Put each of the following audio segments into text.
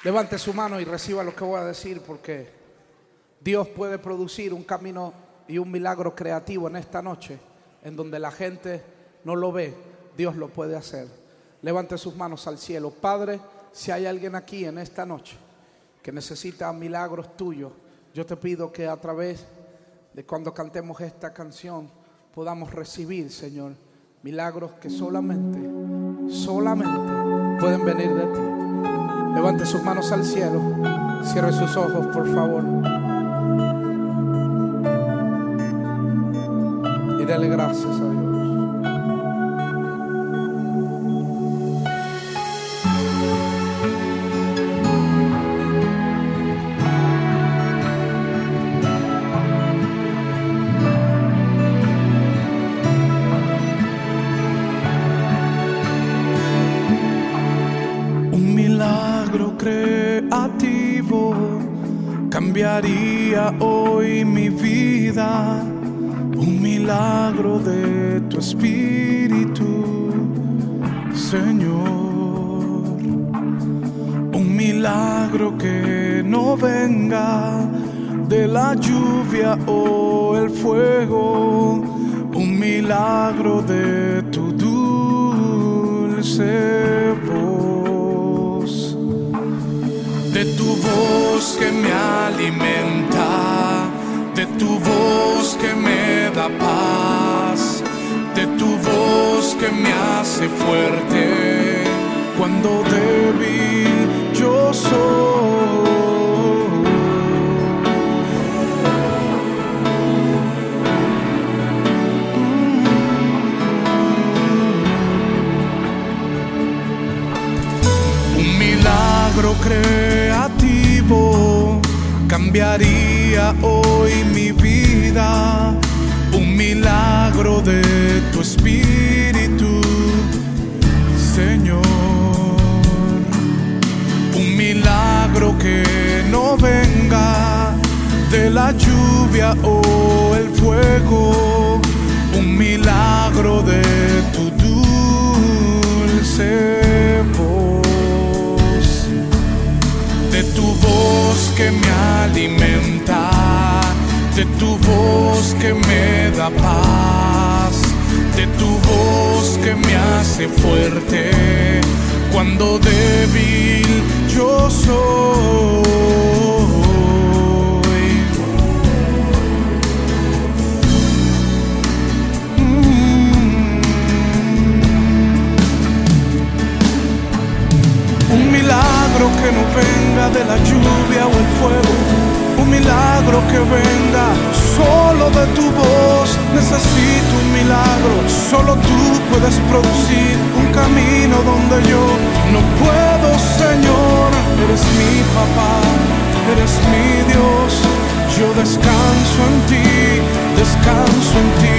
Levante su mano y reciba lo que voy a decir, porque Dios puede producir un camino y un milagro creativo en esta noche, en donde la gente no lo ve. Dios lo puede hacer. Levante sus manos al cielo. Padre, si hay alguien aquí en esta noche que necesita milagros tuyos, yo te pido que a través de cuando cantemos esta canción podamos recibir, Señor, milagros que solamente pueden venir de ti. Levante sus manos al cielo. Cierre sus ojos, por favor. Y dele gracias a Dios. Creativo cambiaría hoy mi vida, un milagro de tu espíritu, Señor, un milagro que no venga de la lluvia o el fuego, un milagro de tu dulce voz. De tu voz que me alimenta, de tu voz que me da paz, de tu voz que me hace fuerte cuando débil yo soy. Un milagro creativo cambiaría hoy mi vida, un milagro de tu espíritu, Señor, un milagro que no venga de la lluvia o el fuego, un milagro de tu dulce voz. De tu voz que me alimenta, de tu voz que me da paz, de tu voz que me hace fuerte cuando débil yo soy. Un milagro que no venga de la lluvia o el fuego, un milagro que venga solo de tu voz. Necesito un milagro, solo tú puedes producir un camino donde yo no puedo, Señor. Eres mi papá, eres mi Dios, yo descanso en ti, descanso en ti.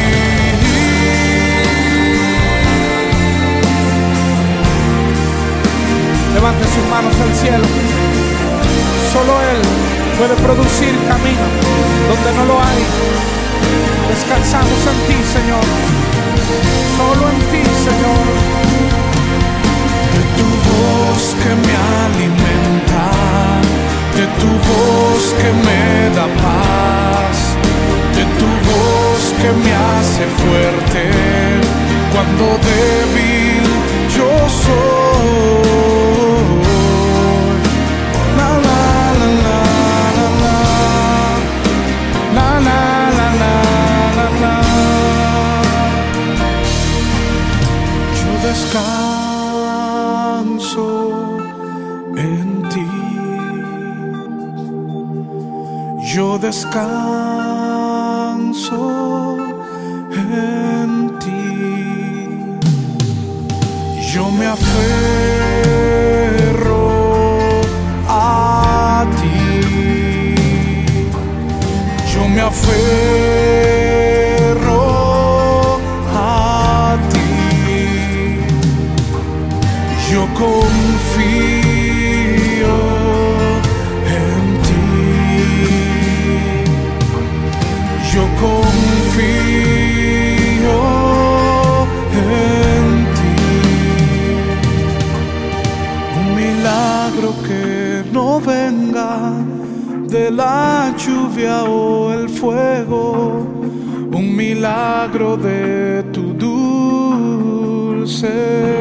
Levante sus manos al cielo. Solo Él puede producir camino donde no lo hay. Descansamos en ti, Señor. Solo en ti, Señor. De tu voz que me alimenta, de tu voz que me da paz, de tu voz que me hace fuerte cuando débil yo soy. Descanso en ti, yo descanso en ti, yo me aferro a ti, yo me aferro a ti. Yo confío en ti, yo confío en ti. no venga de la lluvia o el fuego, un milagro de tu dulce